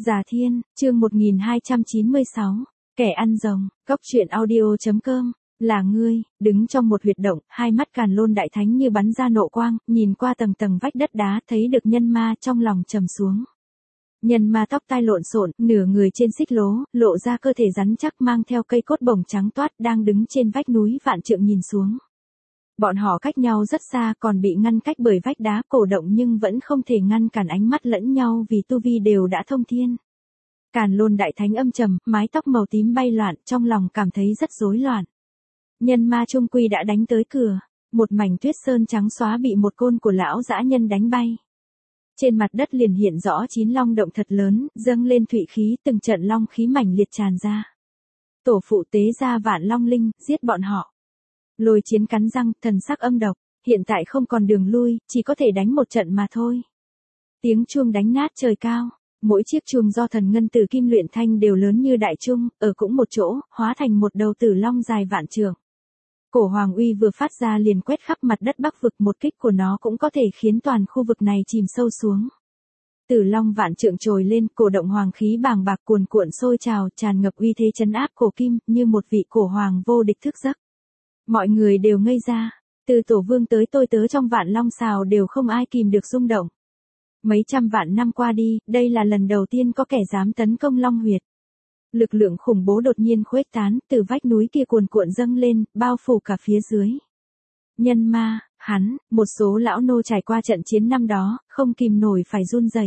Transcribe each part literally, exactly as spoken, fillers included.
Già Thiên, chương một nghìn hai trăm chín mươi sáu, kẻ ăn rồng, cóc truyện audio.com, là ngươi, đứng trong một huyệt động, hai mắt Càn Lôn Đại Thánh như bắn ra nộ quang, nhìn qua tầng tầng vách đất đá thấy được nhân ma trong lòng trầm xuống. Nhân ma tóc tai lộn xộn, nửa người trên xích lố, lộ ra cơ thể rắn chắc mang theo cây cốt bổng trắng toát đang đứng trên vách núi vạn trượng nhìn xuống. Bọn họ cách nhau rất xa còn bị ngăn cách bởi vách đá cổ động nhưng vẫn không thể ngăn cản ánh mắt lẫn nhau vì tu vi đều đã thông thiên. Càn Lôn Đại Thánh âm trầm, mái tóc màu tím bay loạn, trong lòng cảm thấy rất rối loạn. Nhân ma trung quy đã đánh tới cửa, một mảnh tuyết sơn trắng xóa bị một côn của lão dã nhân đánh bay. Trên mặt đất liền hiện rõ chín long động thật lớn, dâng lên thụy khí, từng trận long khí mảnh liệt tràn ra. Tổ phụ tế ra vạn long linh, giết bọn họ. Lôi Chiến cắn răng, thần sắc âm độc, hiện tại không còn đường lui, chỉ có thể đánh một trận mà thôi. Tiếng chuông đánh nát trời cao, mỗi chiếc chuông do thần ngân tử kim luyện thanh đều lớn như đại chuông, ở cũng một chỗ, hóa thành một đầu tử long dài vạn trượng. Cổ hoàng uy vừa phát ra liền quét khắp mặt đất Bắc vực, một kích của nó cũng có thể khiến toàn khu vực này chìm sâu xuống. Tử long vạn trượng trồi lên, cổ động hoàng khí bàng bạc cuồn cuộn sôi trào, tràn ngập uy thế trấn áp cổ kim, như một vị cổ hoàng vô địch thức giấc. Mọi người đều ngây ra, từ tổ vương tới tôi tớ trong vạn long xào đều không ai kìm được rung động. Mấy trăm vạn năm qua đi, đây là lần đầu tiên có kẻ dám tấn công long huyệt. Lực lượng khủng bố đột nhiên khuếch tán, từ vách núi kia cuồn cuộn dâng lên, bao phủ cả phía dưới. Nhân ma, hắn, một số lão nô trải qua trận chiến năm đó, không kìm nổi phải run rẩy.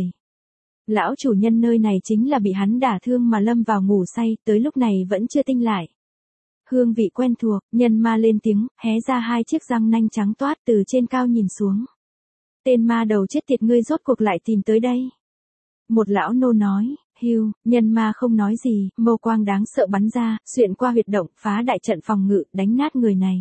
Lão chủ nhân nơi này chính là bị hắn đả thương mà lâm vào ngủ say, tới lúc này vẫn chưa tinh lại. Hương vị quen thuộc, nhân ma lên tiếng, hé ra hai chiếc răng nanh trắng toát từ trên cao nhìn xuống. Tên ma đầu chết tiệt, ngươi rốt cuộc lại tìm tới đây. Một lão nô nói, hiu, nhân ma không nói gì, mâu quang đáng sợ bắn ra, xuyên qua huyệt động, phá đại trận phòng ngự, đánh nát người này.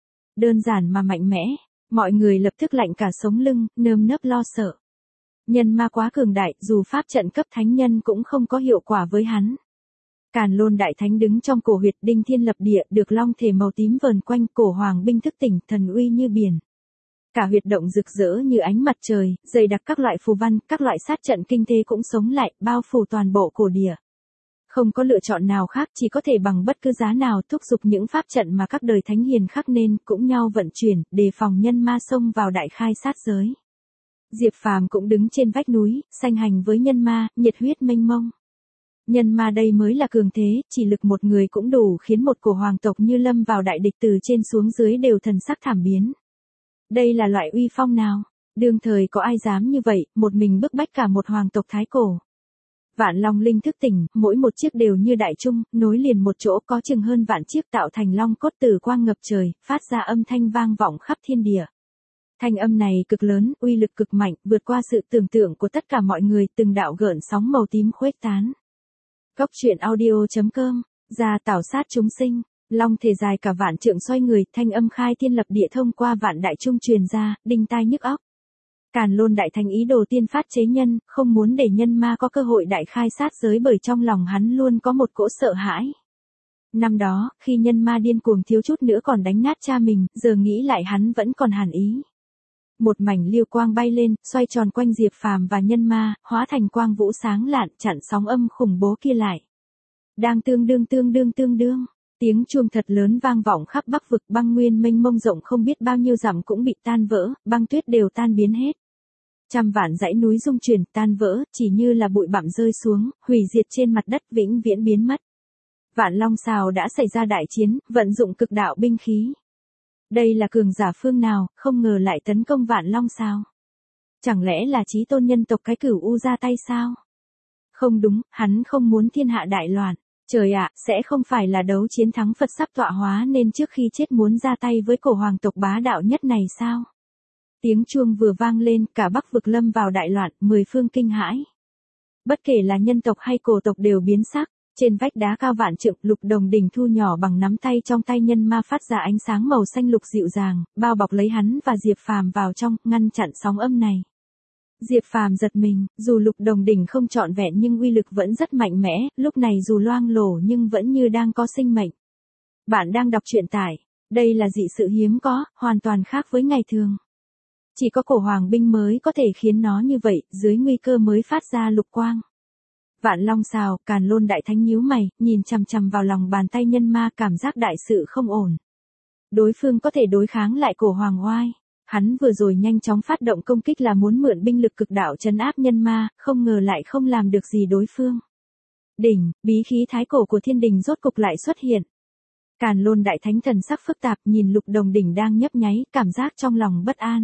Đơn giản mà mạnh mẽ, mọi người lập tức lạnh cả sống lưng, nơm nớp lo sợ. Nhân ma quá cường đại, dù pháp trận cấp thánh nhân cũng không có hiệu quả với hắn. Càn Lôn Đại Thánh đứng trong cổ huyệt, đinh thiên lập địa, được long thể màu tím vờn quanh, cổ hoàng binh thức tỉnh, thần uy như biển. Cả huyệt động rực rỡ như ánh mặt trời, dày đặc các loại phù văn, các loại sát trận kinh thế cũng sống lại, bao phủ toàn bộ cổ địa. Không có lựa chọn nào khác, chỉ có thể bằng bất cứ giá nào thúc giục những pháp trận mà các đời thánh hiền khắc nên, cũng nhau vận chuyển, đề phòng nhân ma xông vào đại khai sát giới. Diệp Phàm cũng đứng trên vách núi, sanh hành với nhân ma, nhiệt huyết mênh mông. Nhân ma đây mới là cường thế, chỉ lực một người cũng đủ khiến một cổ hoàng tộc như lâm vào đại địch, từ trên xuống dưới đều thần sắc thảm biến. Đây là loại uy phong nào? Đương thời có ai dám như vậy, một mình bức bách cả một hoàng tộc thái cổ. Vạn long linh thức tỉnh, mỗi một chiếc đều như đại trung, nối liền một chỗ, có chừng hơn vạn chiếc tạo thành long cốt tử quang ngập trời, phát ra âm thanh vang vọng khắp thiên địa. Thanh âm này cực lớn, uy lực cực mạnh, vượt qua sự tưởng tượng của tất cả mọi người, từng đạo gợn sóng màu tím khuếch tán. Cóc truyện audio.com, ra tảo sát chúng sinh, long thể dài cả vạn trượng xoay người, thanh âm khai thiên lập địa thông qua vạn đại trung truyền ra, đinh tai nhức óc. Càn Lôn Đại Thánh ý đồ tiên phát chế nhân, không muốn để nhân ma có cơ hội đại khai sát giới, bởi trong lòng hắn luôn có một cỗ sợ hãi. Năm đó, khi nhân ma điên cuồng thiếu chút nữa còn đánh nát cha mình, giờ nghĩ lại hắn vẫn còn hàn ý. Một mảnh liêu quang bay lên, xoay tròn quanh Diệp Phàm và nhân ma, hóa thành quang vũ sáng lạn, chặn sóng âm khủng bố kia lại. Đang tương đương tương đương tương đương, tiếng chuông thật lớn vang vọng khắp Bắc vực, băng nguyên mênh mông rộng không biết bao nhiêu dặm cũng bị tan vỡ, băng tuyết đều tan biến hết. Trăm vạn dãy núi rung chuyển, tan vỡ, chỉ như là bụi bặm rơi xuống, hủy diệt trên mặt đất, vĩnh viễn biến mất. Vạn Long Xào đã xảy ra đại chiến, vận dụng cực đạo binh khí. Đây là cường giả phương nào, không ngờ lại tấn công Vạn Long sao? Chẳng lẽ là chí tôn nhân tộc cái Cửu U ra tay sao? Không đúng, hắn không muốn thiên hạ đại loạn. Trời ạ, sẽ không phải là đấu chiến thắng Phật sắp tọa hóa nên trước khi chết muốn ra tay với cổ hoàng tộc bá đạo nhất này sao? Tiếng chuông vừa vang lên, cả Bắc vực lâm vào đại loạn, mười phương kinh hãi. Bất kể là nhân tộc hay cổ tộc đều biến sắc. Trên vách đá cao vạn trượng, lục đồng đỉnh thu nhỏ bằng nắm tay trong tay nhân ma phát ra ánh sáng màu xanh lục dịu dàng, bao bọc lấy hắn và Diệp Phàm vào trong, ngăn chặn sóng âm này. Diệp Phàm giật mình, dù lục đồng đỉnh không trọn vẹn nhưng uy lực vẫn rất mạnh mẽ, lúc này dù loang lổ nhưng vẫn như đang có sinh mệnh. Bạn đang đọc truyện tải, đây là dị sự hiếm có, hoàn toàn khác với ngày thường. Chỉ có cổ hoàng binh mới có thể khiến nó như vậy, dưới nguy cơ mới phát ra lục quang. Vạn Long Xào, Càn Lôn Đại Thánh nhíu mày, nhìn chằm chằm vào lòng bàn tay nhân ma, cảm giác đại sự không ổn. Đối phương có thể đối kháng lại cổ hoàng oai. Hắn vừa rồi nhanh chóng phát động công kích là muốn mượn binh lực cực đạo trấn áp nhân ma, không ngờ lại không làm được gì đối phương. Đỉnh, bí khí thái cổ của thiên đình rốt cục lại xuất hiện. Càn Lôn Đại Thánh thần sắc phức tạp, nhìn Lục Đồng đỉnh đang nhấp nháy, cảm giác trong lòng bất an.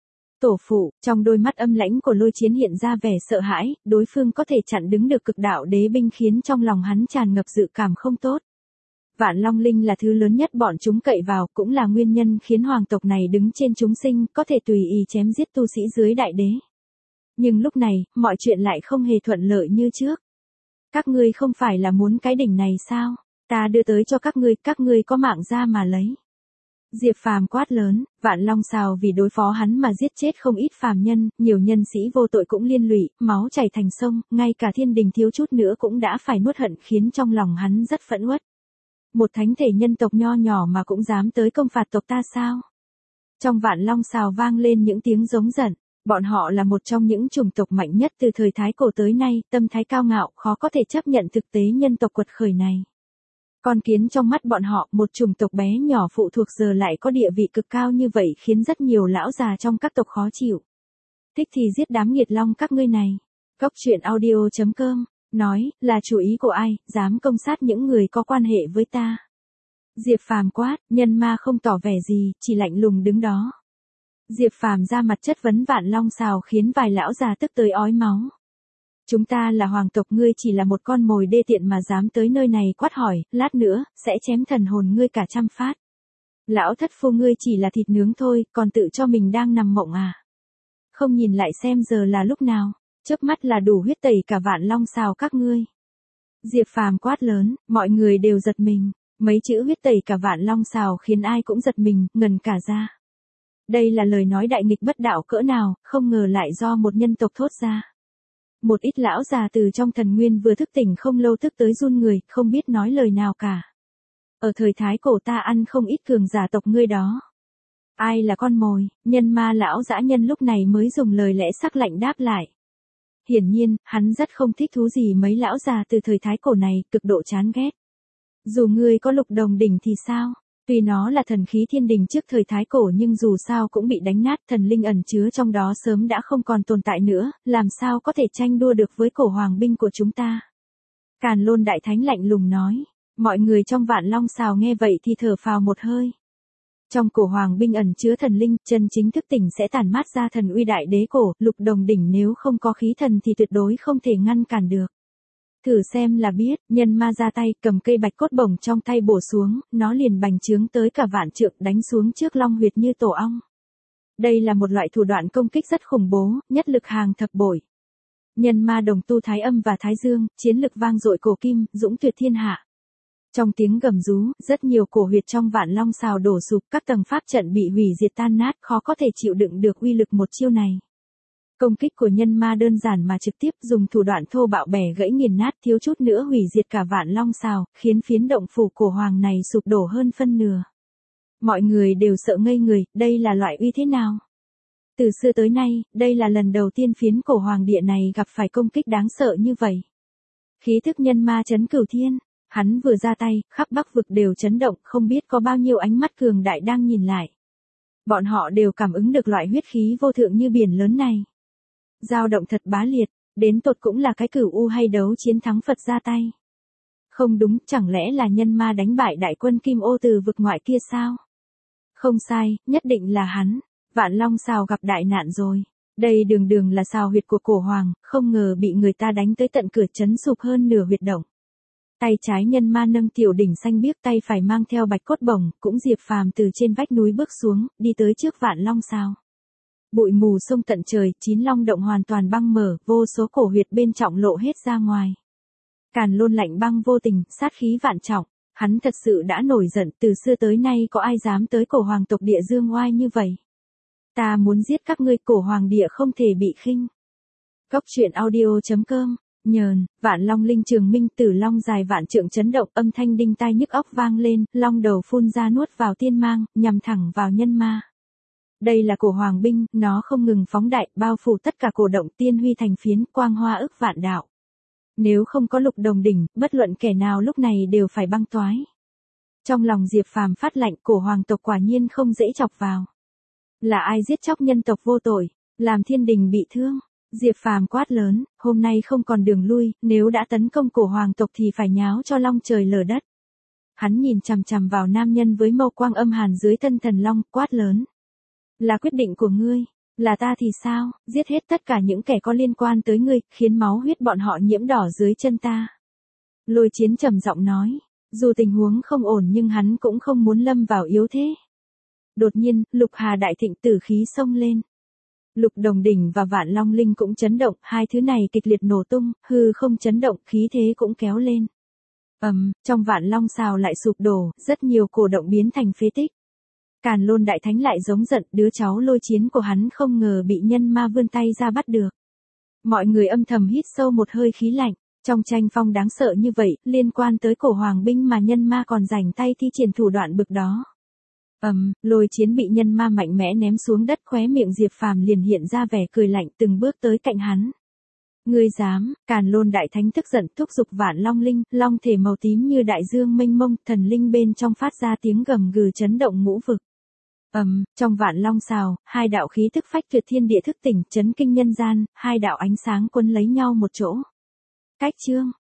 Tổ phụ, trong đôi mắt âm lãnh của Lôi Chiến hiện ra vẻ sợ hãi, đối phương có thể chặn đứng được cực đạo đế binh khiến trong lòng hắn tràn ngập dự cảm không tốt. Vạn Long Linh là thứ lớn nhất bọn chúng cậy vào, cũng là nguyên nhân khiến hoàng tộc này đứng trên chúng sinh, có thể tùy ý chém giết tu sĩ dưới đại đế. Nhưng lúc này, mọi chuyện lại không hề thuận lợi như trước. Các ngươi không phải là muốn cái đỉnh này sao? Ta đưa tới cho các ngươi, các ngươi có mạng ra mà lấy. Diệp Phàm quát lớn, Vạn Long Xào vì đối phó hắn mà giết chết không ít phàm nhân, nhiều nhân sĩ vô tội cũng liên lụy, máu chảy thành sông, ngay cả thiên đình thiếu chút nữa cũng đã phải nuốt hận, khiến trong lòng hắn rất phẫn uất. Một thánh thể nhân tộc nho nhỏ mà cũng dám tới công phạt tộc ta sao? Trong Vạn Long Xào vang lên những tiếng giống giận, bọn họ là một trong những chủng tộc mạnh nhất từ thời Thái Cổ tới nay, tâm thái cao ngạo, khó có thể chấp nhận thực tế nhân tộc quật khởi này. Con kiến trong mắt bọn họ, một chủng tộc bé nhỏ phụ thuộc giờ lại có địa vị cực cao như vậy khiến rất nhiều lão già trong các tộc khó chịu. Thích thì giết đám nghiệt long các ngươi này. Cốc truyện audio chấm com nói, là chủ ý của ai, dám công sát những người có quan hệ với ta. Diệp Phàm quát, nhân ma không tỏ vẻ gì, chỉ lạnh lùng đứng đó. Diệp Phàm ra mặt chất vấn Vạn Long Xào khiến vài lão già tức tới ói máu. Chúng ta là hoàng tộc, ngươi chỉ là một con mồi đê tiện mà dám tới nơi này quát hỏi, lát nữa, sẽ chém thần hồn ngươi cả trăm phát. Lão thất phu ngươi chỉ là thịt nướng thôi, còn tự cho mình đang nằm mộng à. Không nhìn lại xem giờ là lúc nào, chớp mắt là đủ huyết tẩy cả Vạn Long Xào các ngươi. Diệp Phàm quát lớn, mọi người đều giật mình, mấy chữ huyết tẩy cả Vạn Long Xào khiến ai cũng giật mình, ngần cả ra. Đây là lời nói đại nghịch bất đạo cỡ nào, không ngờ lại do một nhân tộc thốt ra. Một ít lão già từ trong thần nguyên vừa thức tỉnh không lâu thức tới run người, không biết nói lời nào cả. Ở thời Thái Cổ ta ăn không ít cường giả tộc ngươi đó. Ai là con mồi? Nhân ma lão dã nhân lúc này mới dùng lời lẽ sắc lạnh đáp lại. Hiển nhiên, hắn rất không thích thú gì mấy lão già từ thời Thái Cổ này, cực độ chán ghét. Dù ngươi có Lục Đồng đỉnh thì sao? Tuy nó là thần khí thiên đình trước thời Thái Cổ nhưng dù sao cũng bị đánh nát, thần linh ẩn chứa trong đó sớm đã không còn tồn tại nữa, làm sao có thể tranh đua được với cổ hoàng binh của chúng ta. Càn Lôn Đại Thánh lạnh lùng nói, mọi người trong Vạn Long Xào nghe vậy thì thở phào một hơi. Trong cổ hoàng binh ẩn chứa thần linh, chân chính thức tỉnh sẽ tản mát ra thần uy đại đế cổ, Lục Đồng đỉnh nếu không có khí thần thì tuyệt đối không thể ngăn cản được. Thử xem là biết, nhân ma ra tay, cầm cây bạch cốt bổng trong tay bổ xuống, nó liền bành trướng tới cả vạn trượng đánh xuống trước long huyệt như tổ ong. Đây là một loại thủ đoạn công kích rất khủng bố, nhất lực hàng thập bội. Nhân ma đồng tu thái âm và thái dương, chiến lực vang dội cổ kim, dũng tuyệt thiên hạ. Trong tiếng gầm rú, rất nhiều cổ huyệt trong Vạn Long Xào đổ sụp, các tầng pháp trận bị hủy diệt tan nát, khó có thể chịu đựng được uy lực một chiêu này. Công kích của nhân ma đơn giản mà trực tiếp, dùng thủ đoạn thô bạo bẻ gãy nghiền nát, thiếu chút nữa hủy diệt cả Vạn Long Xào, khiến phiến động phủ cổ hoàng này sụp đổ hơn phân nửa. Mọi người đều sợ ngây người, đây là loại uy thế nào? Từ xưa tới nay, đây là lần đầu tiên phiến cổ hoàng địa này gặp phải công kích đáng sợ như vậy. Khí thức nhân ma chấn cửu thiên, hắn vừa ra tay, khắp Bắc vực đều chấn động, không biết có bao nhiêu ánh mắt cường đại đang nhìn lại. Bọn họ đều cảm ứng được loại huyết khí vô thượng như biển lớn này. Dao động thật bá liệt, đến tột cũng là cái cửu u hay đấu chiến thắng Phật ra tay. Không đúng, chẳng lẽ là nhân ma đánh bại đại quân Kim Ô từ vực ngoại kia sao? Không sai, nhất định là hắn. Vạn Long Xào gặp đại nạn rồi. Đây đường đường là xào huyệt của cổ hoàng, không ngờ bị người ta đánh tới tận cửa chấn sụp hơn nửa huyệt động. Tay trái nhân ma nâng tiểu đỉnh xanh biếc, tay phải mang theo bạch cốt bổng, cũng Diệp Phàm từ trên vách núi bước xuống, đi tới trước Vạn Long Xào. Bụi mù sông tận trời, chín long động hoàn toàn băng mở, vô số cổ huyệt bên trọng lộ hết ra ngoài. Càn Lôn lạnh băng vô tình, sát khí vạn trọng, hắn thật sự đã nổi giận, từ xưa tới nay có ai dám tới cổ hoàng tộc địa dương oai như vậy. Ta muốn giết các ngươi, cổ hoàng địa không thể bị khinh. Cốc truyện audio chấm com, nhờn, Vạn Long linh trường minh, tử long dài vạn trượng chấn động, âm thanh đinh tai nhức óc vang lên, long đầu phun ra nuốt vào tiên mang, nhằm thẳng vào nhân ma. Đây là cổ hoàng binh, nó không ngừng phóng đại, bao phủ tất cả cổ động, tiên huy thành phiến, quang hoa ức vạn đạo. Nếu không có Lục Đồng Đỉnh, bất luận kẻ nào lúc này đều phải băng toái. Trong lòng Diệp Phàm phát lạnh, cổ hoàng tộc quả nhiên không dễ chọc vào. Là ai giết chóc nhân tộc vô tội, làm thiên đình bị thương? Diệp Phàm quát lớn, hôm nay không còn đường lui, nếu đã tấn công cổ hoàng tộc thì phải nháo cho long trời lở đất. Hắn nhìn chằm chằm vào nam nhân với mâu quang âm hàn dưới thân thần long, quát lớn. Là quyết định của ngươi, là ta thì sao, giết hết tất cả những kẻ có liên quan tới ngươi, khiến máu huyết bọn họ nhiễm đỏ dưới chân ta. Lôi Chiến trầm giọng nói, dù tình huống không ổn nhưng hắn cũng không muốn lâm vào yếu thế. Đột nhiên, Lục Hà đại thịnh tử khí xông lên. Lục Đồng Đỉnh và Vạn Long Linh cũng chấn động, hai thứ này kịch liệt nổ tung, hư không chấn động, khí thế cũng kéo lên. Ầm, um, trong Vạn Long xào lại sụp đổ, rất nhiều cổ động biến thành phế tích. Càn Lôn đại thánh lại giống giận, đứa cháu Lôi Chiến của hắn không ngờ bị nhân ma vươn tay ra bắt được. Mọi người âm thầm hít sâu một hơi khí lạnh, trong tranh phong đáng sợ như vậy, liên quan tới cổ hoàng binh mà nhân ma còn rảnh tay thi triển thủ đoạn bực đó. Ầm, um, Lôi Chiến bị nhân ma mạnh mẽ ném xuống đất, khóe miệng Diệp Phàm liền hiện ra vẻ cười lạnh, từng bước tới cạnh hắn. Ngươi dám? Càn Lôn đại thánh tức giận, thúc giục Vạn Long Linh, long thể màu tím như đại dương mênh mông, thần linh bên trong phát ra tiếng gầm gừ chấn động ngũ vực. Ầm, um, trong Vạn Long xào, hai đạo khí thức phách tuyệt thiên địa thức tỉnh, chấn kinh nhân gian, hai đạo ánh sáng quấn lấy nhau một chỗ. Cách chương